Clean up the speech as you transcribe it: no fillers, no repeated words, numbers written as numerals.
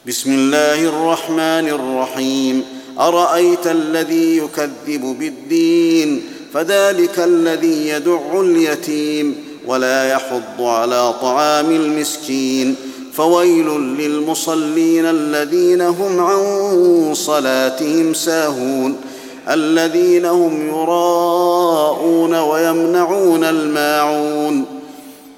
بسم الله الرحمن الرحيم. أرأيت الذي يكذب بالدين فذلك الذي يدع اليتيم ولا يحض على طعام المسكين فويل للمصلين الذين هم عن صلاتهم ساهون الذين هم يراءون ويمنعون الماعون